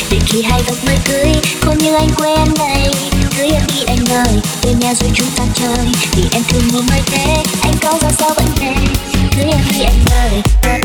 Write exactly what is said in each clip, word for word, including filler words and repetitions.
để khi hai góc mới cưới không như anh quen này. Cưới em đi anh ơi, về nhà rồi chúng ta chơi, vì em thương một mai thế anh có ra sao vẫn thế. Cưới em đi anh ơi,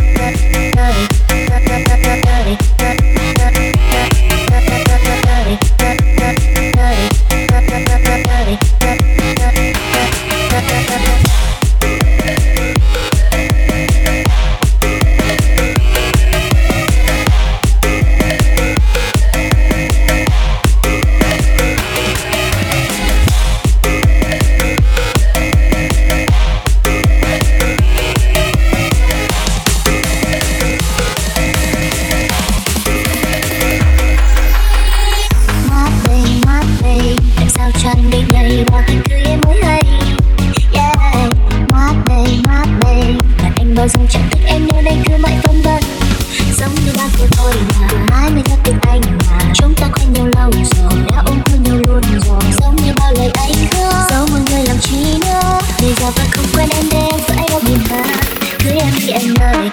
rằng chẳng thích em nơi đây cứ mãi phân vân, giống như đang cười thôi mà mãi mới gặp được anh mà chúng ta quen nhau lâu rồi đã ôm thương nhau luôn rồi, giống như bao lời anh hứa dẫu mọi người làm chi nữa bây giờ vẫn không quên em để em phải đâu nhìn ta. Cưới em đi anh ơi.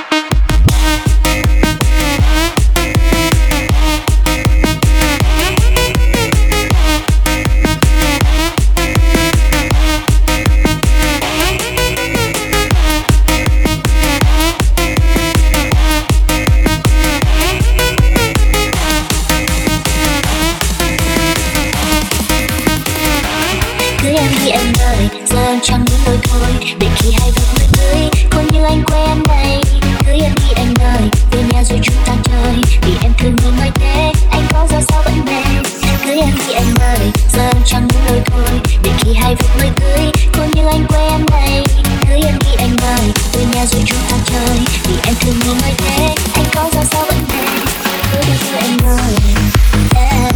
Chẳng muốn đôi thôi để khi hai góc mới cưới không như anh quen này. Cưới em đi anh ơi, về nhà rồi chúng ta chơi, vì em thương người mới thế anh có ra sao vẫn mê. Cưới em đi anh ơi, giờ em chẳng muốn đôi thôi để khi hai góc mới cưới không như anh quen này. Cưới em đi anh ơi, về nhà rồi chúng ta chơi, vì em thương người mới thế anh có ra sao vẫn mê. Cưới đi thôi anh ơi. Yeah.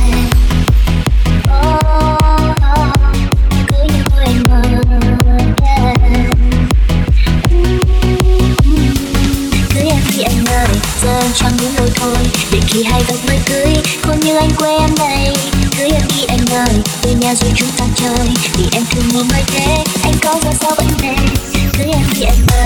Oh, oh. Cưới như thôi anh ơi. Anh ơi, giờ em chẳng muốn đôi thôi để khi hai góc mới cưới không như anh quen đây. Cưới em đi anh ơi, về nhà rồi chúng ta chơi, vì em thương người mới thế anh có ra sao vẫn mê. Cưới em đi anh ơi.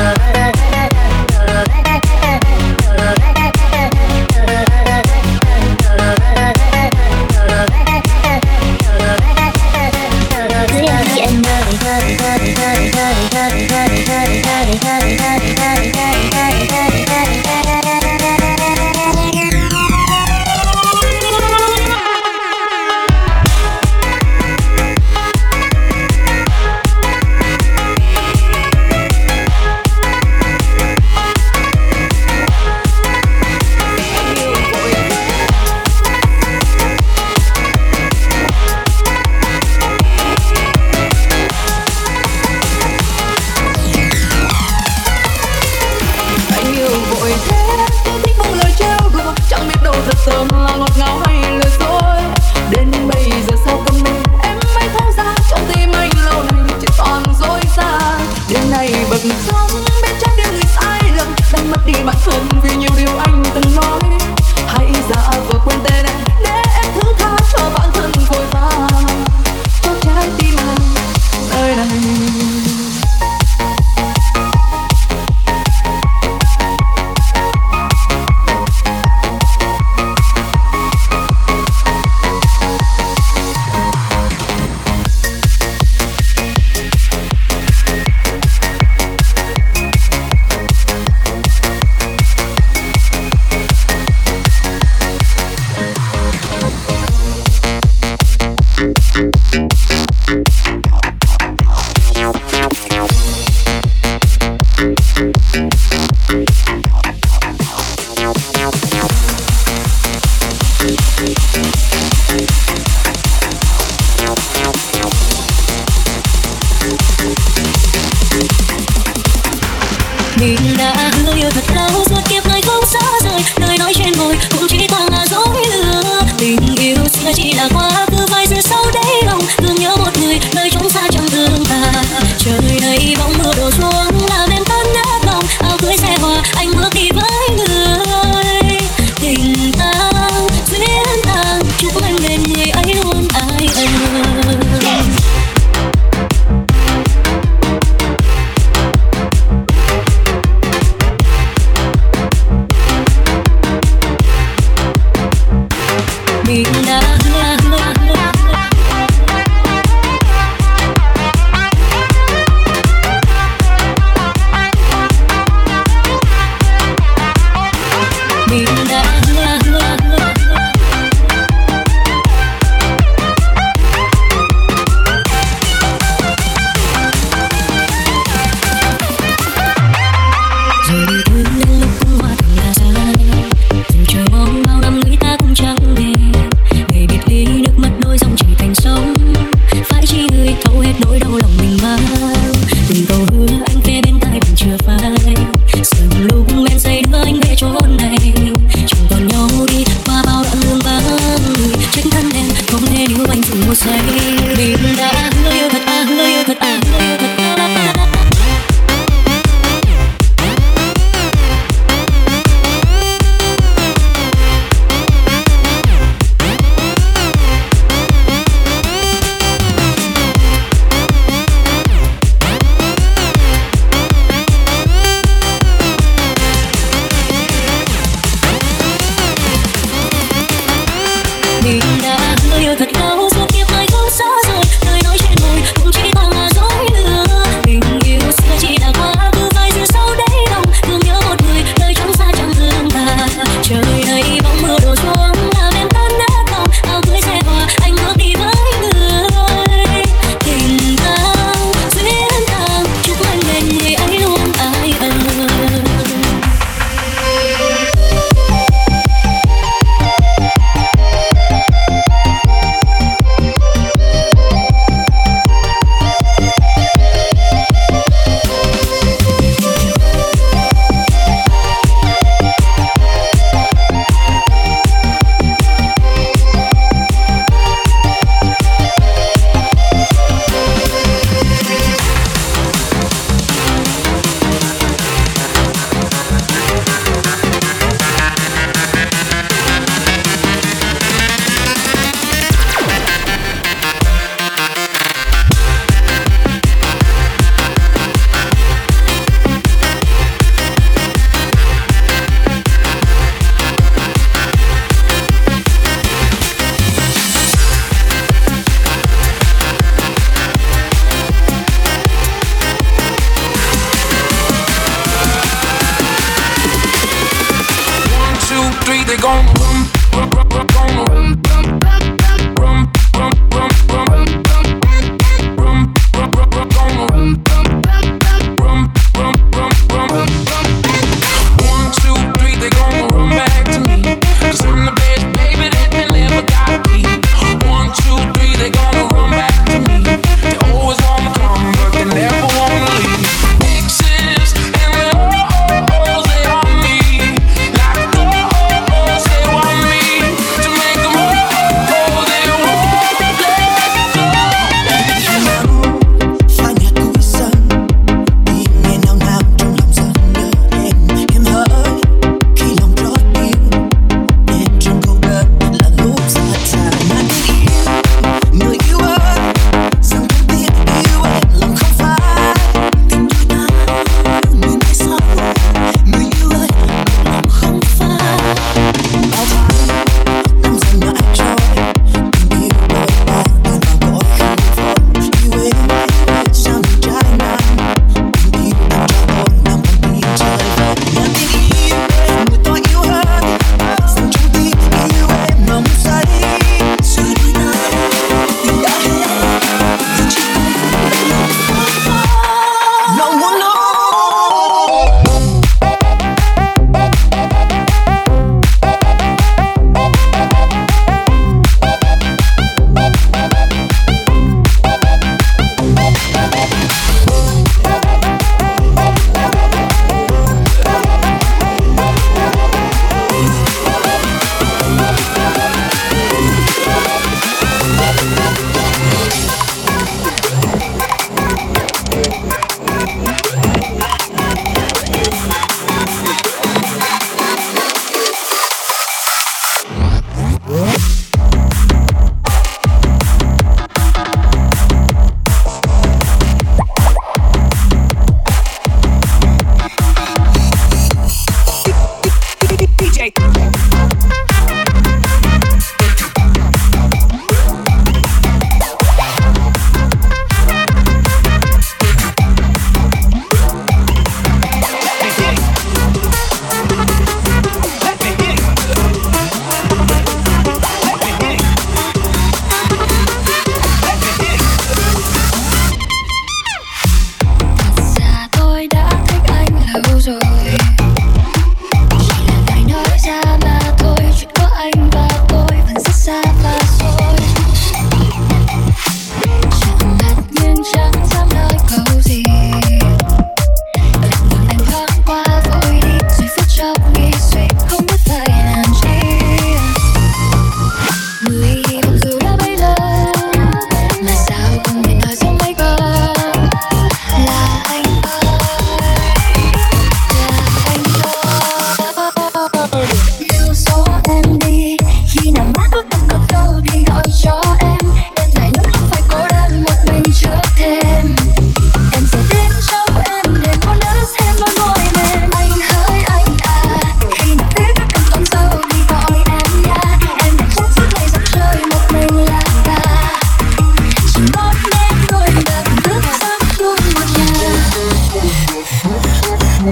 Mình đã hứa yêu thật lâu suốt kiếp người không xa rời, lời nói trên môi cũng chỉ toàn là dối lừa. Tình yêu xưa chỉ là quá khứ, vài giờ sau đấy lòng thương nhớ một người nơi chốn xa chẳng thương ta. Trời đây bóng mưa đổ xuống làm em tan nát lòng, áo cưới xe hoa anh bước đi với người. Tình ta duyên tàng chúc anh bên người ấy luôn ai ơi.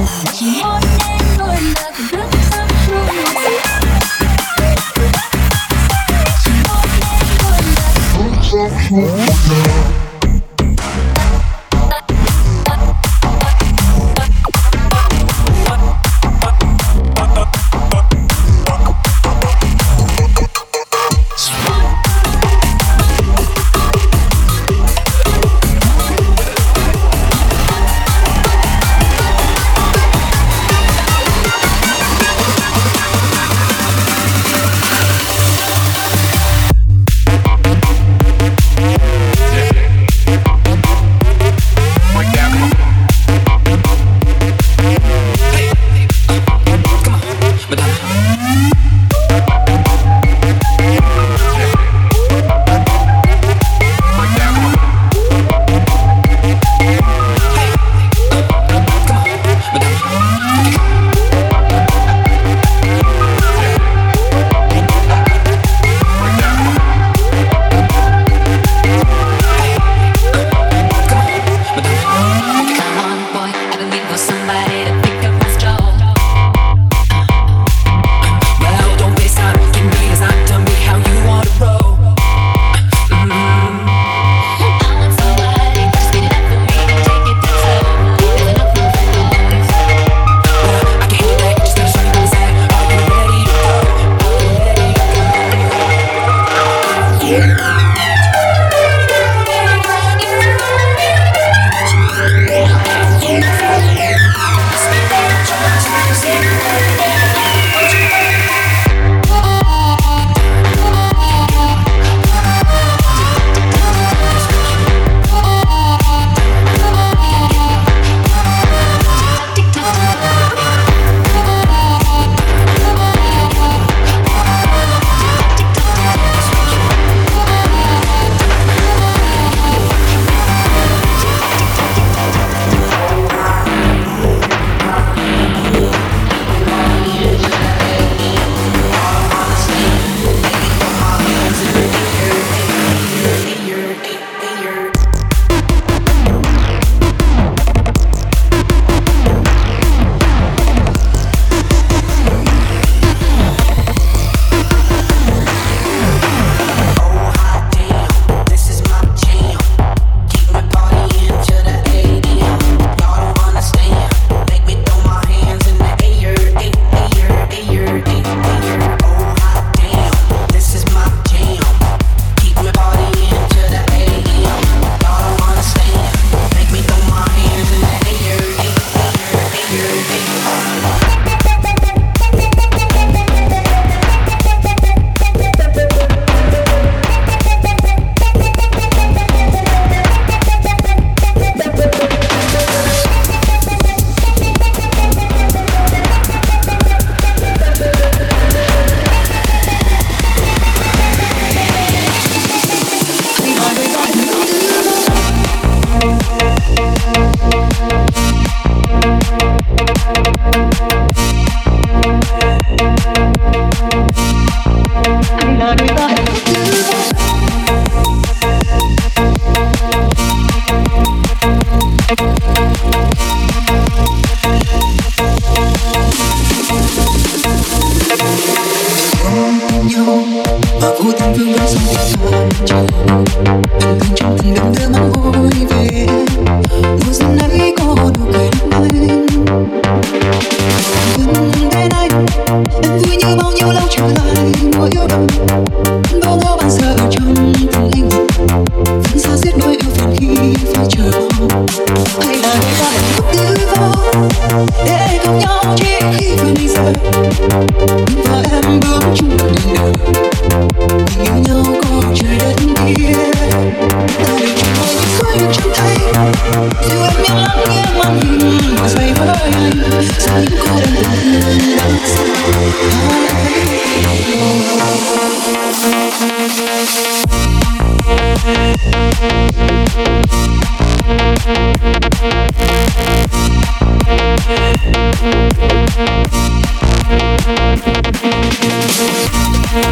Chỉ một em thôi là từng bước sắp luôn. Chỉ một em thôi là từng bước sắp luôn.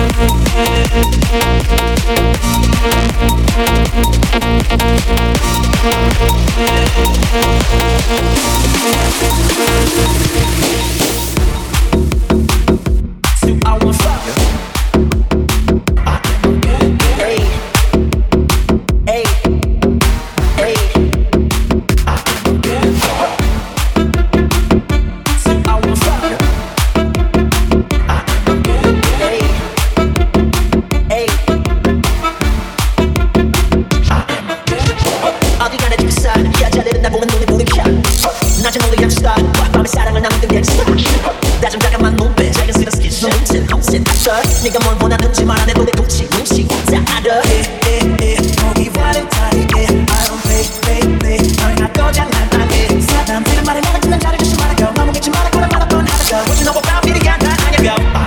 We'll be right back. 네가 뭘 원하는지 말안해도 내 눈치 눈치 다 알아. 거기 발렌타인에 I don't pay pay pay 너희가 또 장난하네. 사람들은 말해 내가 지난 자를 조심 말아요. 너무 믿지 마라 그런 말 한번 하다가 What you know about me 네가 난 아냐며.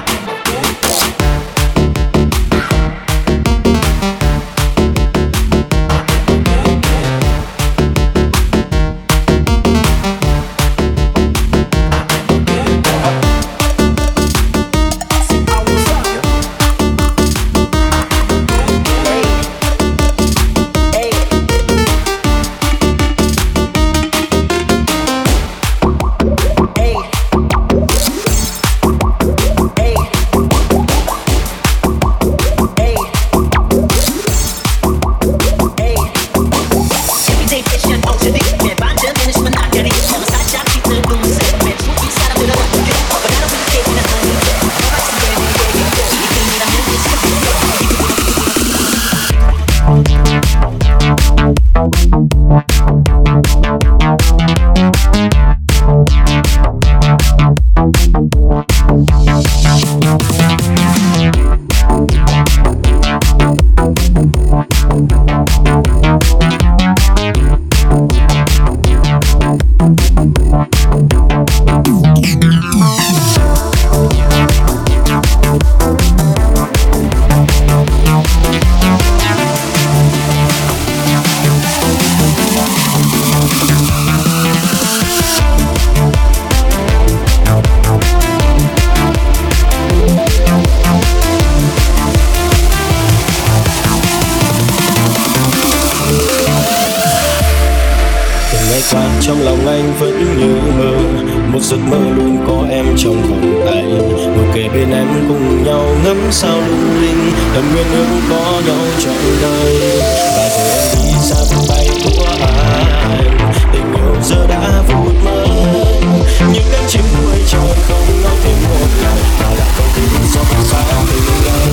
Trong lòng anh vẫn như mơ, một giấc mơ luôn có em trong vòng tay, ngồi kề bên em cùng nhau ngắm sao lung linh, thầm nguyện ước có nhau trọn đời. Và rồi em đi xa vòng tay của anh, tình yêu giờ đã vụt mất, những cánh chim cuối trời không nói thêm một lời, mà đã không thể xót xa tình anh.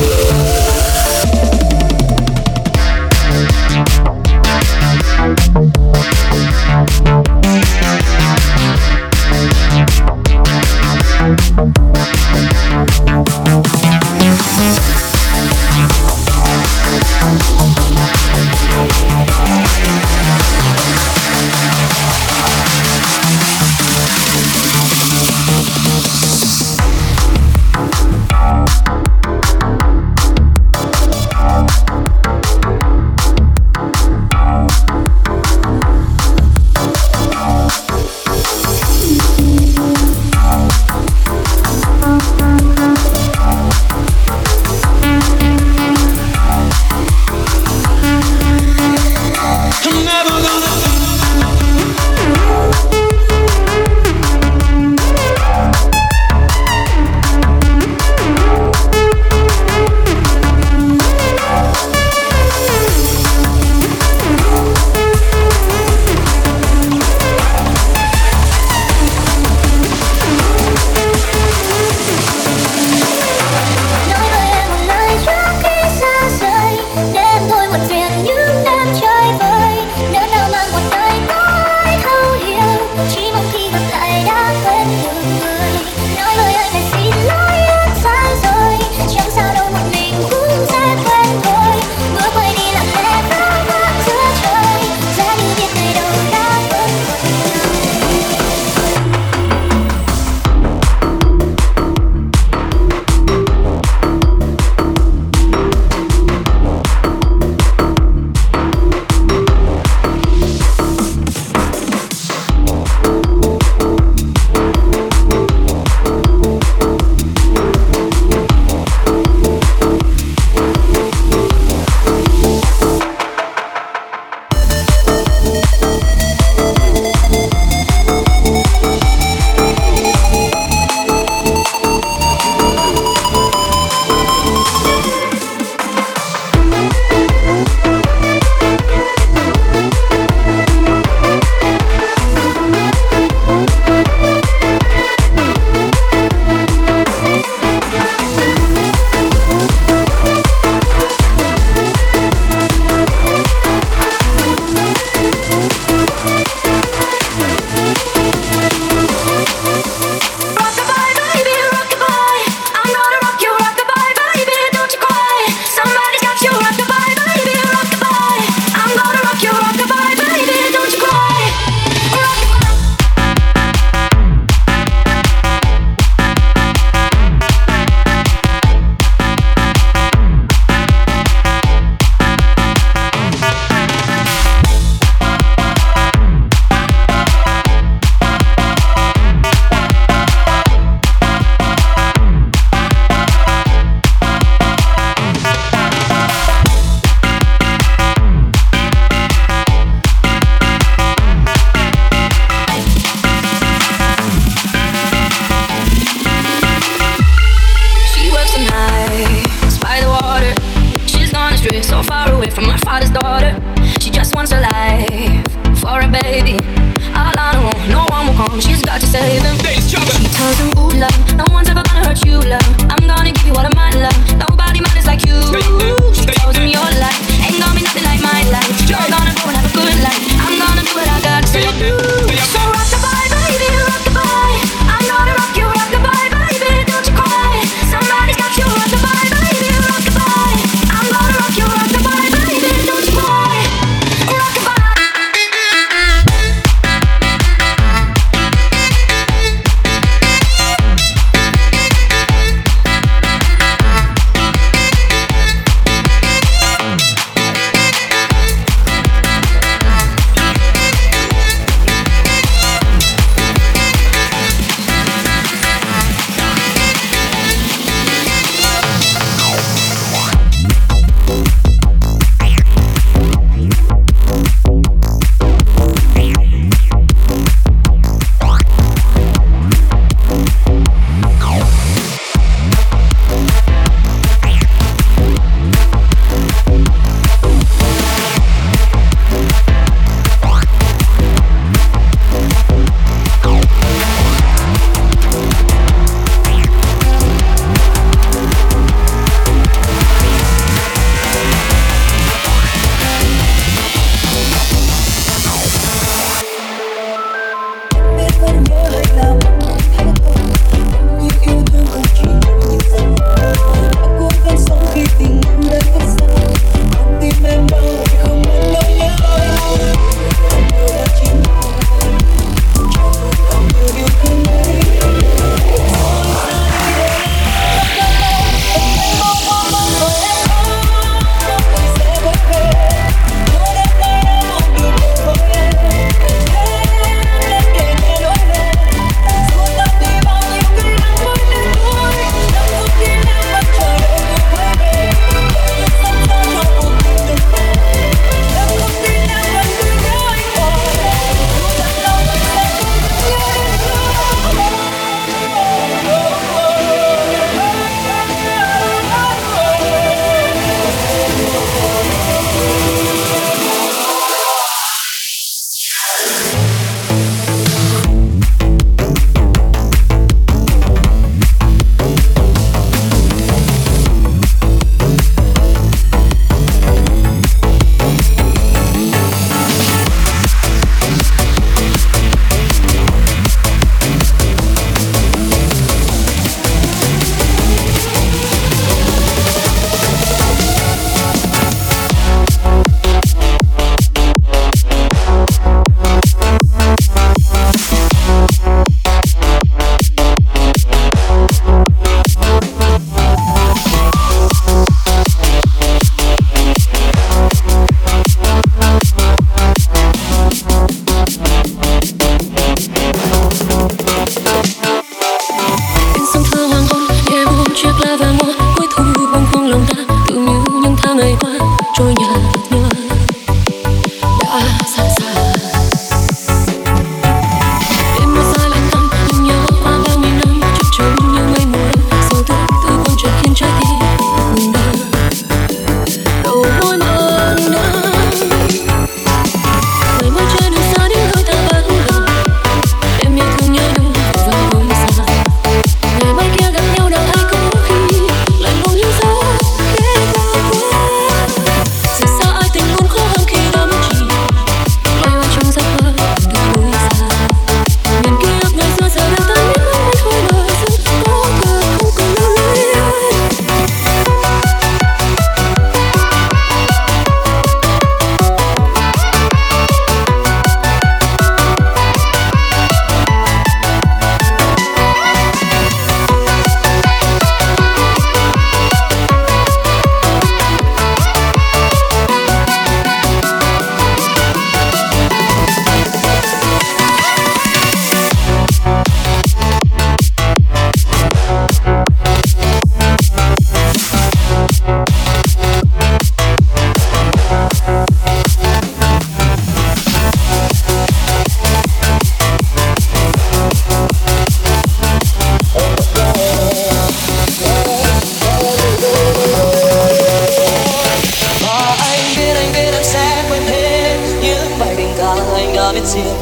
baby. All I know, no one will come. She's got to save him. She tells him, ooh, love, no one's ever gonna hurt you, love. I'm gonna give you all of my love. Nobody matters like you. She tells him your life ain't gonna be nothing like my life. You're gonna go and have a good life. I'm gonna do what I got to do. So rock the bye, baby, rock the bye. I'm gonna rock you, rock the bye, baby, don't you cry. Somebody's got you, rock the bye, baby, rock the bye. I'm gonna rock you, rock the bye, baby, don't you cry. Rock the bye.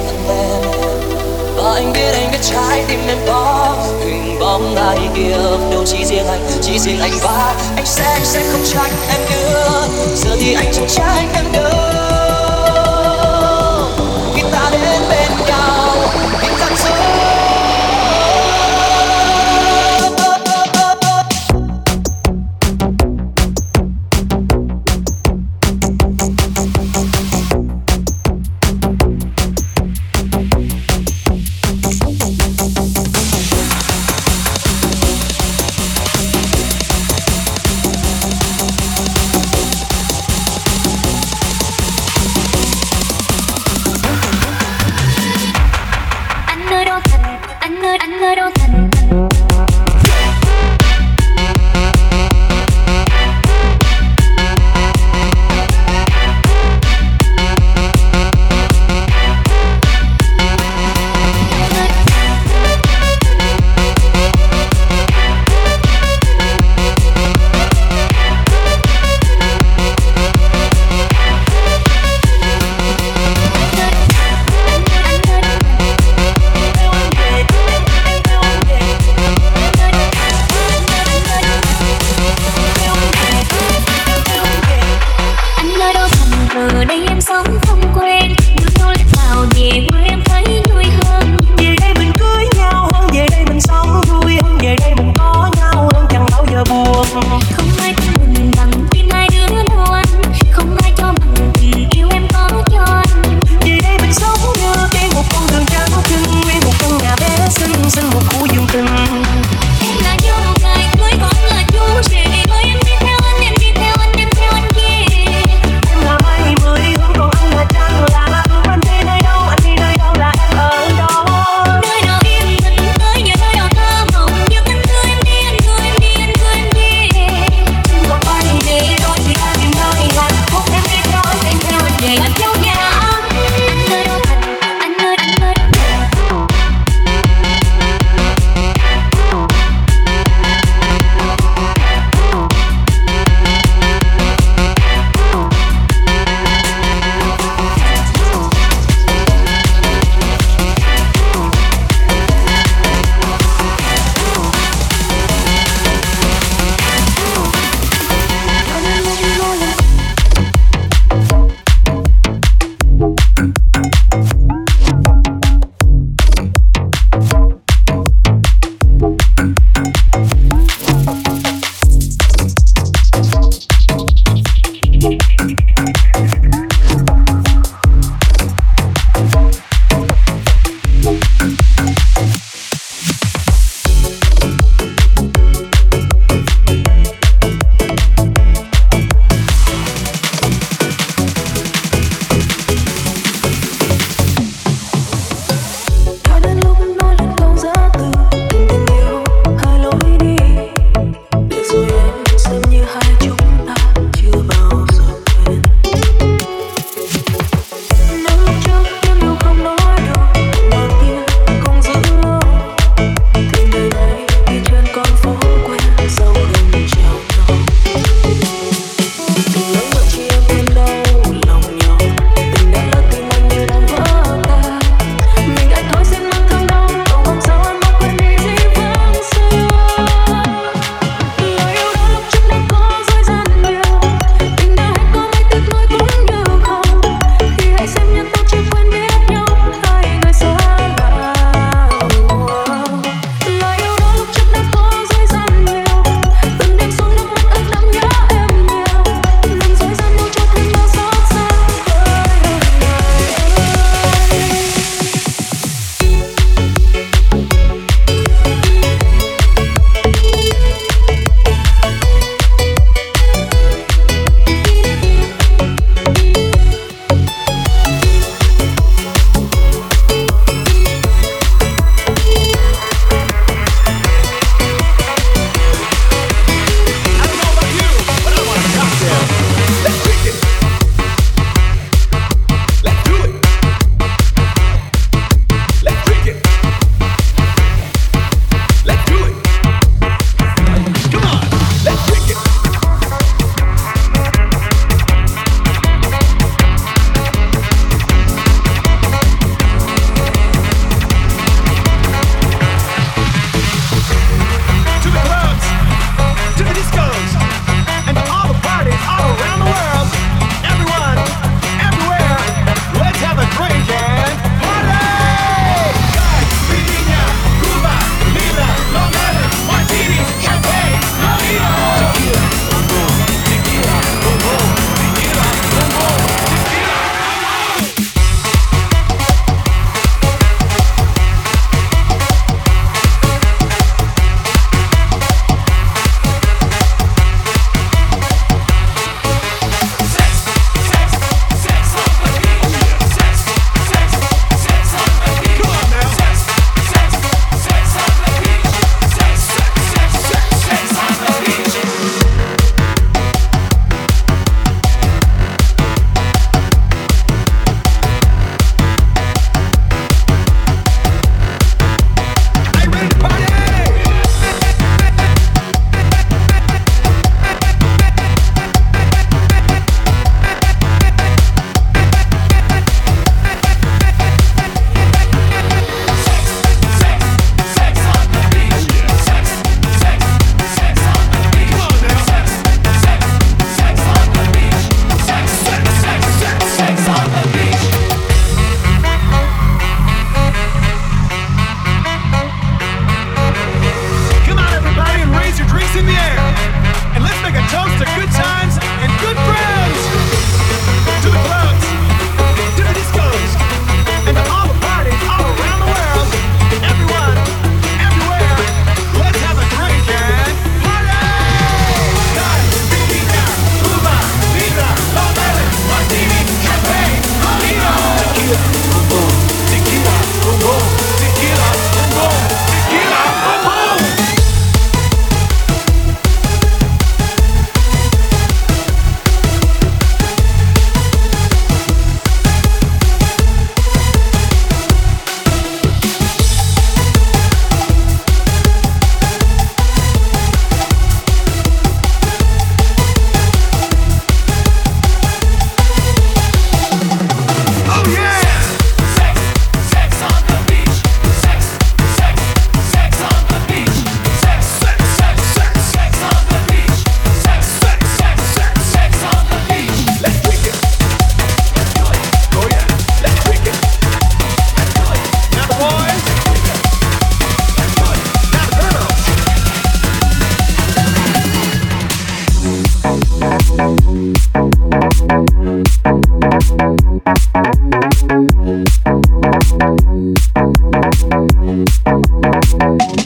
tận vẹn. Và anh biết anh biết trái tim em có hình bóng ai kia, đâu chỉ riêng anh, chỉ riêng anh. Và anh sẽ anh sẽ không trách em nữa, giờ thì anh chẳng trách em nữa. Khi ta đến bên nhau khi thật sự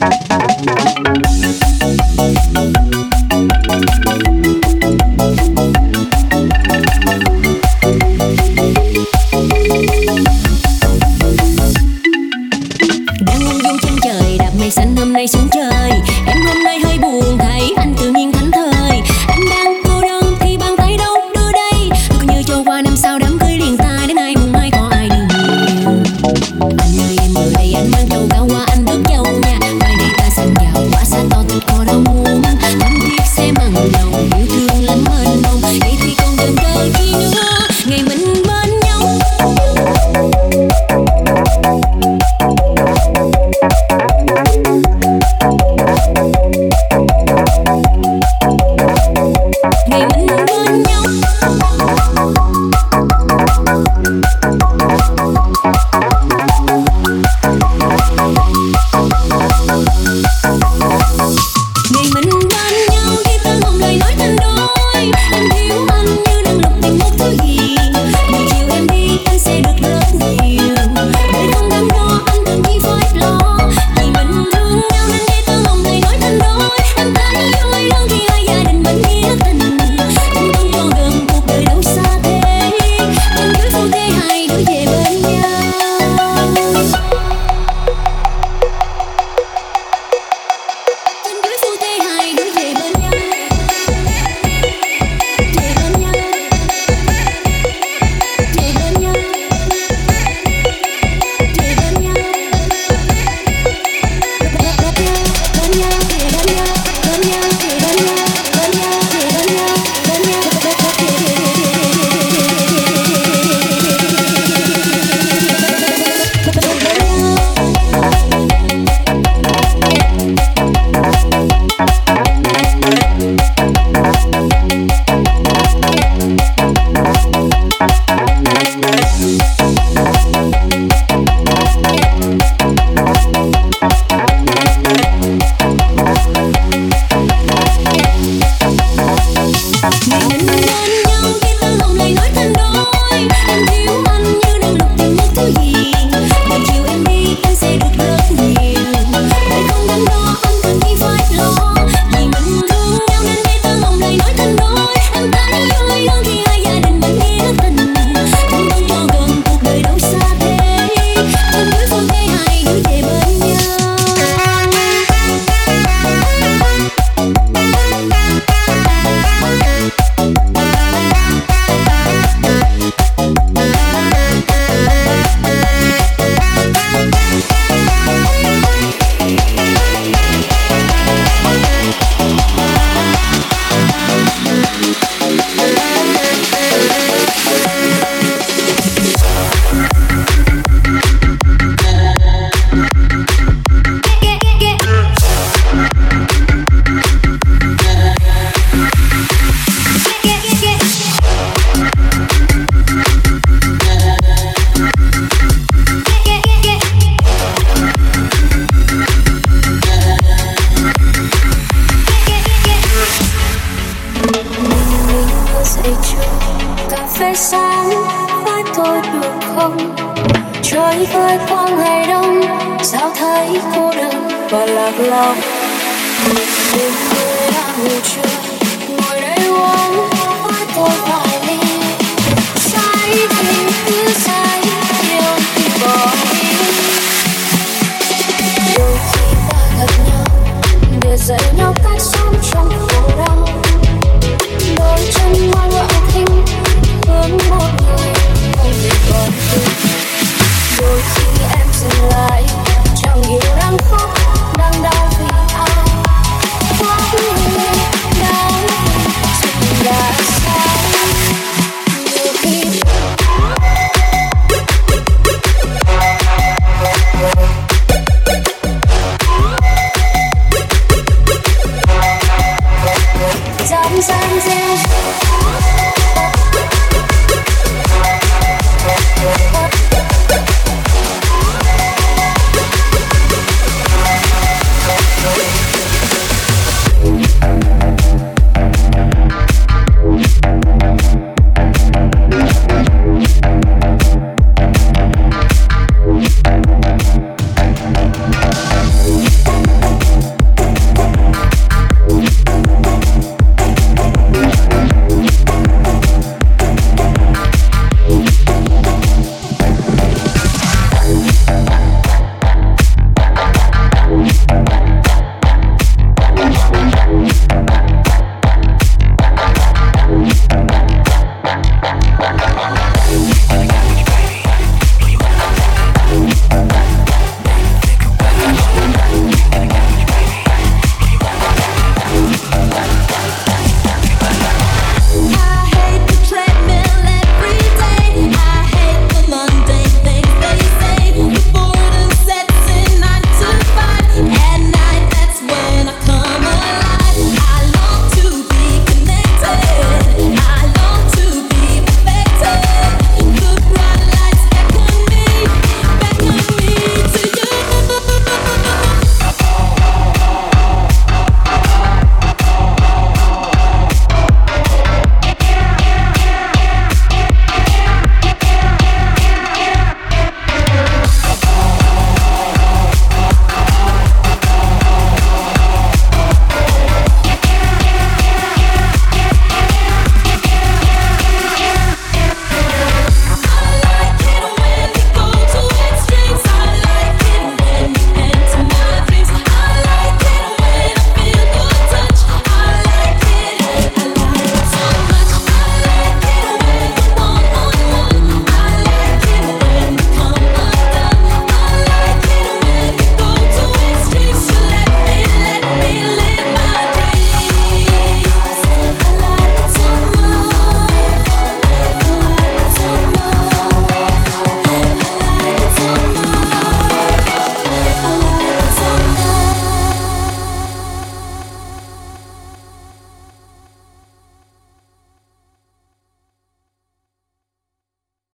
Xanh hôm nay xuống trời, em hôm nay hơi buồn thấy anh tự nhiên thảnh thơi. Anh đang cô đơn thì bàn tay đâu đưa đây, cứ như trôi qua năm sau đám cưới liền ta đến ai mùng mai có ai đi nhiều. Anh ơi em ở đây anh mang trầu cao qua anh đớt dâu nha, mai đây ta sang giàu quả xa to thật có đâu muốn. Tâm thiết sẽ mặn lòng yêu thương lắm mênh mông, vậy thì còn đừng chờ chi nữa ngày mình bên nhau. Ngày mình bên nhau. Ngày mình bên nhau khi ta lòng lời nói thành đôi. Em thiếu anh như đang lục tìm một thứ gì. Một chiều em đi anh sẽ được rất nhiều. Đời không đắn đo anh từng chi phải lo. Vì mình thương nhau nên khi ta lòng lời nói thành đôi. Em thấy vui hơn khi hai gia đình bên nghĩa tình. Tình không cho gần cuộc đời đâu xa thế. Tình dưới phu thê hai đứa về bên nhau. Tình dưới phu thê hai đứa về bên nhau. Về bên nhau. Về bên nhau. Về bên nhau. Bên nhau, về bên nhau. Bên nhau, về bên nhau. Bên nhau, về bên nhau. Bên nhau, ngày mình bên nhau khi ta lòng lời nói thành đôi. Em thiếu anh như đang lục tìm một thứ gì. Một chiều em đi anh sẽ được rất nhiều. Đời không đắn đo anh cần chi phải lo. Vì mình thương nhau nên khi ta lòng lời nói thành đôi. Em thấy vui hơn khi hai gia đình bên nghĩa tình. Tình không cho gần cuộc đời đâu xa thế. Tình dưới phu thê hai đứa về bên nhau. Dậy trưa cà phê sáng với tôi được không? Trời vơi qua ngày đông sao thấy cô đơn và lạc lòng. Đêm khuya đã ngủ trưa ngồi đây uống với tôi vài